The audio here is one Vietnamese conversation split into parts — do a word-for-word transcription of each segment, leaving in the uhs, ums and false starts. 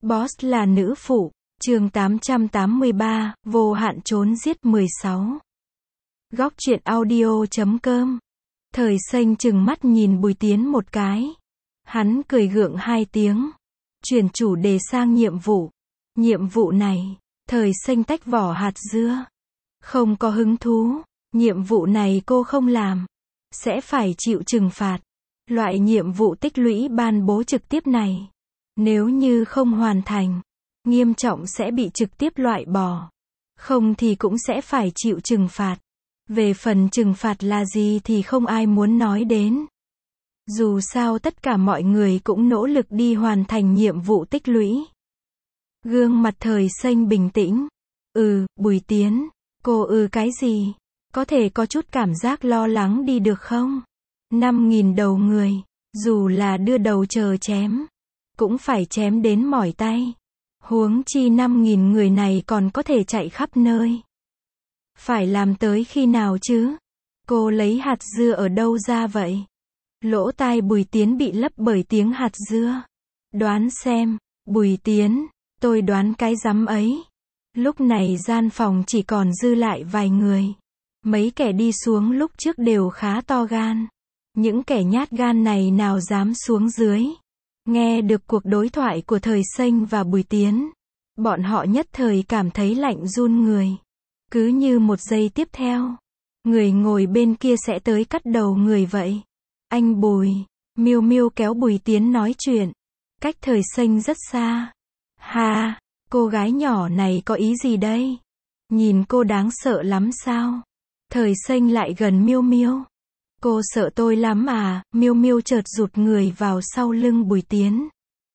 Boss là nữ phụ, chương tám trăm tám mươi ba, vô hạn trốn giết mười sáu. Góc truyện audio chấm com. Thời xanh chừng mắt nhìn Bùi Tiến một cái. Hắn cười gượng hai tiếng. Chuyển chủ đề sang nhiệm vụ. Nhiệm vụ này, thời xanh tách vỏ hạt dưa. Không có hứng thú. Nhiệm vụ này cô không làm. Sẽ phải chịu trừng phạt. Loại nhiệm vụ tích lũy ban bố trực tiếp này. Nếu như không hoàn thành, nghiêm trọng sẽ bị trực tiếp loại bỏ. Không thì cũng sẽ phải chịu trừng phạt. Về phần trừng phạt là gì thì không ai muốn nói đến. Dù sao tất cả mọi người cũng nỗ lực đi hoàn thành nhiệm vụ tích lũy. Gương mặt thời xanh bình tĩnh. Ừ, Bùi Tiến, cô ừ cái gì? Có thể có chút cảm giác lo lắng đi được không? Năm nghìn đầu người, dù là đưa đầu chờ chém, cũng phải chém đến mỏi tay. Huống chi năm nghìn người này còn có thể chạy khắp nơi. Phải làm tới khi nào chứ? Cô lấy hạt dưa ở đâu ra vậy? Lỗ tai Bùi Tiến bị lấp bởi tiếng hạt dưa. Đoán xem, Bùi Tiến, tôi đoán cái rắm ấy. Lúc này gian phòng chỉ còn dư lại vài người. Mấy kẻ đi xuống lúc trước đều khá to gan. Những kẻ nhát gan này nào dám xuống dưới. Nghe được cuộc đối thoại của thời xanh và Bùi Tiến, bọn họ nhất thời cảm thấy lạnh run người. Cứ như một giây tiếp theo, người ngồi bên kia sẽ tới cắt đầu người vậy. Anh Bùi, Miêu Miêu kéo Bùi Tiến nói chuyện. Cách thời xanh rất xa. Ha, cô gái nhỏ này có ý gì đây? Nhìn cô đáng sợ lắm sao? Thời xanh lại gần Miêu Miêu. Cô sợ tôi lắm à? Miêu Miêu chợt rụt người vào sau lưng Bùi Tiến.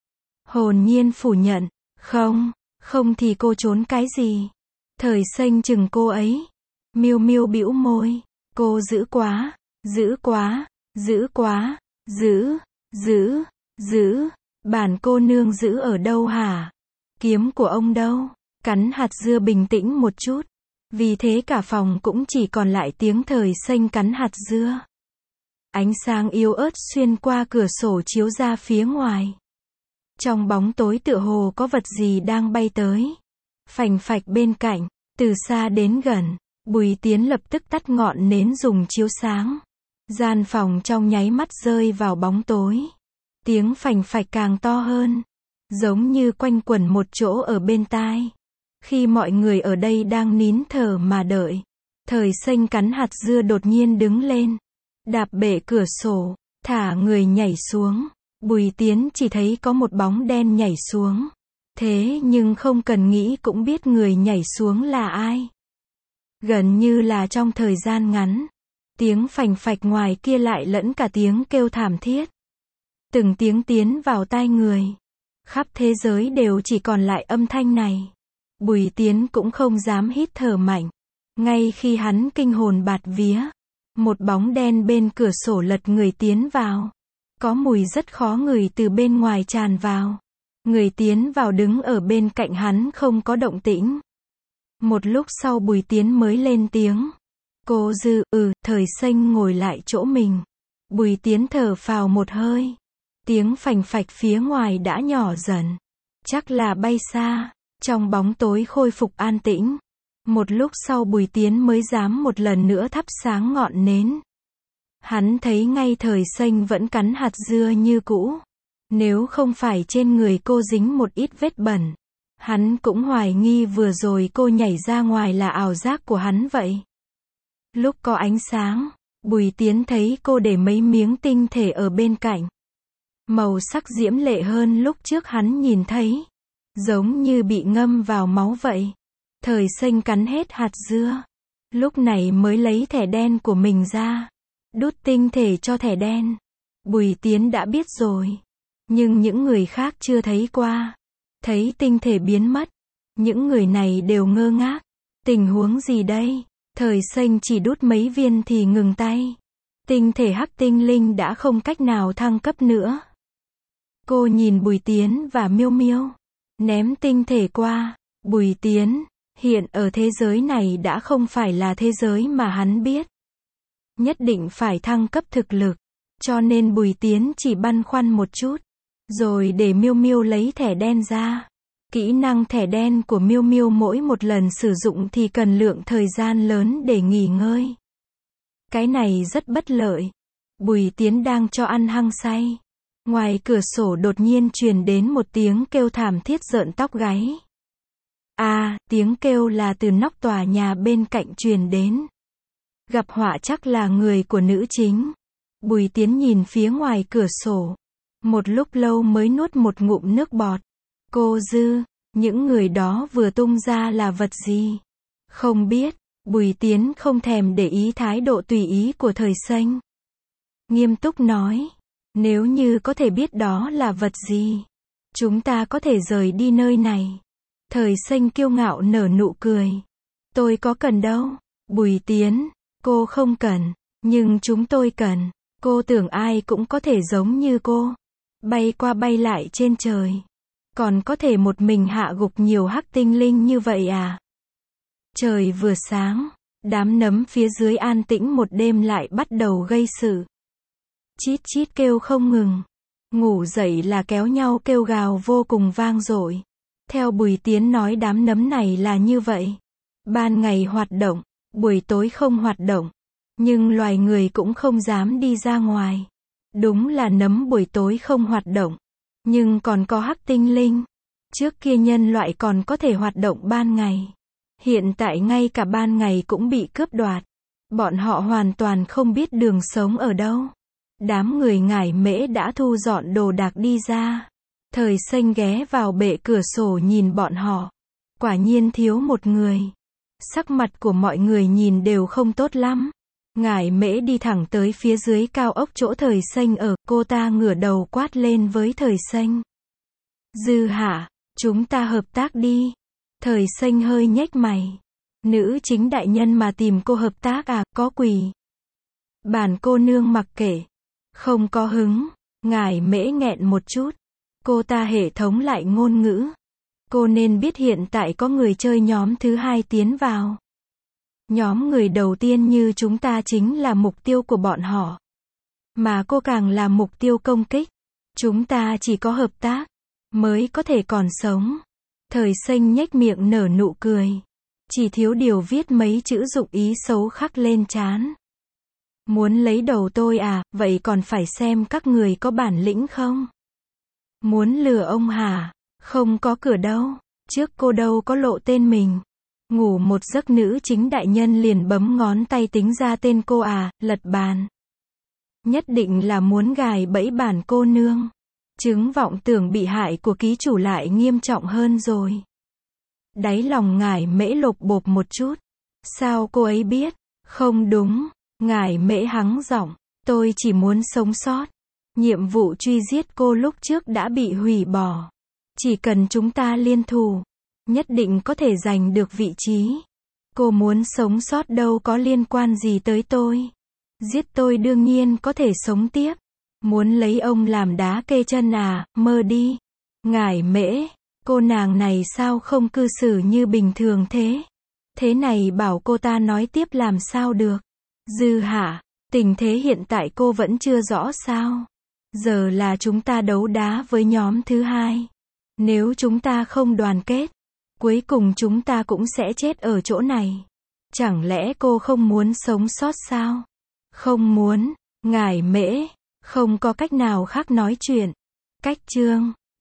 Hồn nhiên phủ nhận. Không, không thì cô trốn cái gì? Thời xanh chừng cô ấy. Miêu Miêu bĩu môi. Cô dữ quá, dữ quá, dữ quá, dữ, dữ, dữ. Bản cô nương dữ ở đâu hả? Kiếm của ông đâu? Cắn hạt dưa bình tĩnh một chút. Vì thế cả phòng cũng chỉ còn lại tiếng thời xanh cắn hạt dưa. Ánh sáng yếu ớt xuyên qua cửa sổ chiếu ra phía ngoài. Trong bóng tối tựa hồ có vật gì đang bay tới. Phành phạch bên cạnh, từ xa đến gần, Bùi Tiến lập tức tắt ngọn nến dùng chiếu sáng. Gian phòng trong nháy mắt rơi vào bóng tối. Tiếng phành phạch càng to hơn, giống như quanh quẩn một chỗ ở bên tai. Khi mọi người ở đây đang nín thở mà đợi, thời xanh cắn hạt dưa đột nhiên đứng lên. Đạp bể cửa sổ, thả người nhảy xuống. Bùi Tiến chỉ thấy có một bóng đen nhảy xuống. Thế nhưng không cần nghĩ cũng biết người nhảy xuống là ai. Gần như là trong thời gian ngắn, tiếng phành phạch ngoài kia lại lẫn cả tiếng kêu thảm thiết. Từng tiếng tiến vào tai người. Khắp thế giới đều chỉ còn lại âm thanh này. Bùi Tiến cũng không dám hít thở mạnh. Ngay khi hắn kinh hồn bạt vía, một bóng đen bên cửa sổ lật người tiến vào. Có mùi rất khó ngửi từ bên ngoài tràn vào. Người tiến vào đứng ở bên cạnh hắn không có động tĩnh. Một lúc sau Bùi Tiến mới lên tiếng. Cô Dư, ừ, thời xanh ngồi lại chỗ mình. Bùi Tiến thở phào một hơi. Tiếng phành phạch phía ngoài đã nhỏ dần. Chắc là bay xa. Trong bóng tối khôi phục an tĩnh. Một lúc sau Bùi Tiến mới dám một lần nữa thắp sáng ngọn nến. Hắn thấy ngay thời xanh vẫn cắn hạt dưa như cũ. Nếu không phải trên người cô dính một ít vết bẩn, hắn cũng hoài nghi vừa rồi cô nhảy ra ngoài là ảo giác của hắn vậy. Lúc có ánh sáng, Bùi Tiến thấy cô để mấy miếng tinh thể ở bên cạnh. Màu sắc diễm lệ hơn lúc trước hắn nhìn thấy. Giống như bị ngâm vào máu vậy. Thời xanh cắn hết hạt dưa. Lúc này mới lấy thẻ đen của mình ra. Đút tinh thể cho thẻ đen. Bùi Tiến đã biết rồi. Nhưng những người khác chưa thấy qua. Thấy tinh thể biến mất. Những người này đều ngơ ngác. Tình huống gì đây? Thời xanh chỉ đút mấy viên thì ngừng tay. Tinh thể hắc tinh linh đã không cách nào thăng cấp nữa. Cô nhìn Bùi Tiến và Miêu Miêu. Ném tinh thể qua. Bùi Tiến, hiện ở thế giới này đã không phải là thế giới mà hắn biết. Nhất định phải thăng cấp thực lực. Cho nên Bùi Tiến chỉ băn khoăn một chút. Rồi để Miêu Miêu lấy thẻ đen ra. Kỹ năng thẻ đen của Miu Miu mỗi một lần sử dụng thì cần lượng thời gian lớn để nghỉ ngơi. Cái này rất bất lợi. Bùi Tiến đang cho ăn hăng say. Ngoài cửa sổ đột nhiên truyền đến một tiếng kêu thảm thiết rợn tóc gáy. À, tiếng kêu là từ nóc tòa nhà bên cạnh truyền đến. Gặp họa chắc là người của nữ chính. Bùi Tiến nhìn phía ngoài cửa sổ. Một lúc lâu mới nuốt một ngụm nước bọt. Cô Dư, những người đó vừa tung ra là vật gì? Không biết. Bùi Tiến không thèm để ý thái độ tùy ý của Thời Xanh. Nghiêm túc nói. Nếu như có thể biết đó là vật gì, chúng ta có thể rời đi nơi này. Thời Xanh kiêu ngạo nở nụ cười. Tôi có cần đâu. Bùi Tiến, cô không cần, nhưng chúng tôi cần. Cô tưởng ai cũng có thể giống như cô, bay qua bay lại trên trời, còn có thể một mình hạ gục nhiều hắc tinh linh như vậy à? Trời vừa sáng, đám nấm phía dưới an tĩnh một đêm lại bắt đầu gây sự. Chít chít kêu không ngừng. Ngủ dậy là kéo nhau kêu gào vô cùng vang dội. Theo Bùi Tiến nói đám nấm này là như vậy. Ban ngày hoạt động, buổi tối không hoạt động. Nhưng loài người cũng không dám đi ra ngoài. Đúng là nấm buổi tối không hoạt động. Nhưng còn có hắc tinh linh. Trước kia nhân loại còn có thể hoạt động ban ngày. Hiện tại ngay cả ban ngày cũng bị cướp đoạt. Bọn họ hoàn toàn không biết đường sống ở đâu. Đám người Ngải Mễ đã thu dọn đồ đạc đi ra. Thời Xanh ghé vào bệ cửa sổ nhìn bọn họ. Quả nhiên thiếu một người. Sắc mặt của mọi người nhìn đều không tốt lắm. Ngải Mễ đi thẳng tới phía dưới cao ốc chỗ Thời Xanh ở. Cô ta ngửa đầu quát lên với Thời Xanh. Dư hả, chúng ta hợp tác đi. Thời Xanh hơi nhếch mày. Nữ chính đại nhân mà tìm cô hợp tác à, có quỷ. Bản cô nương mặc kệ. Không có hứng. Ngải Mễ nghẹn một chút. Cô ta hệ thống lại ngôn ngữ. Cô nên biết hiện tại có người chơi nhóm thứ hai tiến vào. Nhóm người đầu tiên như chúng ta chính là mục tiêu của bọn họ. Mà cô càng là mục tiêu công kích. Chúng ta chỉ có hợp tác mới có thể còn sống. Thời Xanh nhếch miệng nở nụ cười. Chỉ thiếu điều viết mấy chữ dụng ý xấu khắc lên trán. Muốn lấy đầu tôi à, vậy còn phải xem các người có bản lĩnh không? Muốn lừa ông hả? Không có cửa đâu. Trước cô đâu có lộ tên mình. Ngủ một giấc nữ chính đại nhân liền bấm ngón tay tính ra tên cô à, lật bàn. Nhất định là muốn gài bẫy bản cô nương. Chứng vọng tưởng bị hại của ký chủ lại nghiêm trọng hơn rồi. Đáy lòng Ngải Mễ lột bột một chút. Sao cô ấy biết? Không đúng. Ngải Mễ hắng giọng. Tôi chỉ muốn sống sót. Nhiệm vụ truy giết cô lúc trước đã bị hủy bỏ. Chỉ cần chúng ta liên thủ, nhất định có thể giành được vị trí. Cô muốn sống sót đâu có liên quan gì tới tôi. Giết tôi đương nhiên có thể sống tiếp. Muốn lấy ông làm đá kê chân à, mơ đi. Ngải Mễ, cô nàng này sao không cư xử như bình thường thế? Thế này bảo cô ta nói tiếp làm sao được? Dư hả, tình thế hiện tại cô vẫn chưa rõ sao? Giờ là chúng ta đấu đá với nhóm thứ hai. Nếu chúng ta không đoàn kết, cuối cùng chúng ta cũng sẽ chết ở chỗ này. Chẳng lẽ cô không muốn sống sót sao? Không muốn. Ngải Mễ, không có cách nào khác nói chuyện. Cách chương